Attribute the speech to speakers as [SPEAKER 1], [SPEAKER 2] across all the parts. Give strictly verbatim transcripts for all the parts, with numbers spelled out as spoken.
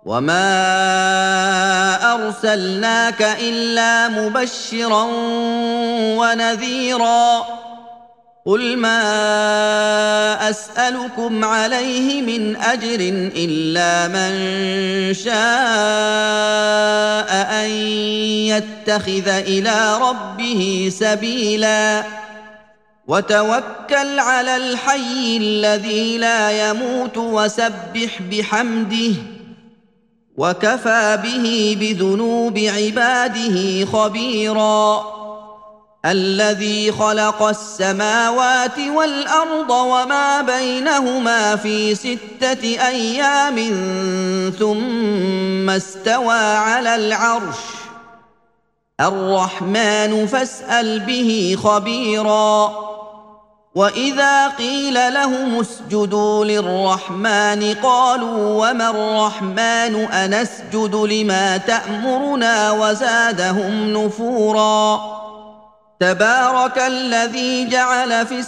[SPEAKER 1] وما أرسلناك إلا مبشرا ونذيرا قل ما أسألكم عليه من أجر إلا من شاء أن يتخذ إلى ربه سبيلا وتوكل على الحي الذي لا يموت وسبح بحمده وكفى به بذنوب عباده خبيرا الذي خلق السماوات والأرض وما بينهما في ستة أيام ثم استوى على العرش الرحمن فاسأل به خبيرا وإذا قيل لهم اسجدوا للرحمن قالوا وما الرحمن أنسجد لما تأمرنا وزادهم نفورا تبارك الذي جعل في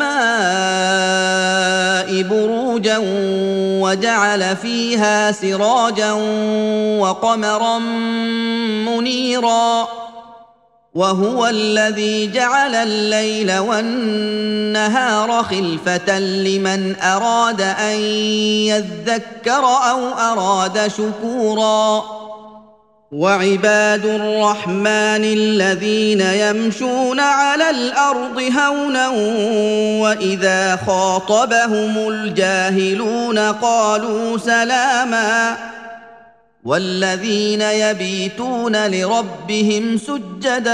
[SPEAKER 1] السماء بروجا وجعل فيها سراجا وقمرا منيرا وهو الذي جعل الليل والنهار خلفة لمن أراد أن يذكر أو أراد شكورا وعباد الرحمن الذين يمشون على الأرض هونا وإذا خاطبهم الجاهلون قالوا سلاما والذين يبيتون لربهم سجدا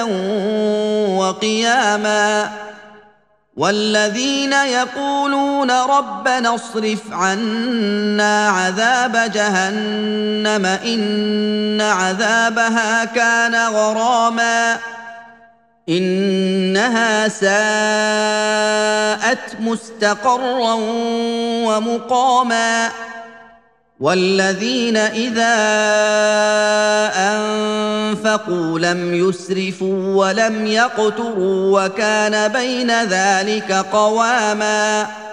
[SPEAKER 1] وقياما والذين يقولون ربنا اصرف عنا عذاب جهنم إن عذابها كان غراما إنها ساءت مستقرا ومقاما والذين إذا أنفقوا لم يسرفوا ولم يقتروا وكان بين ذلك قواما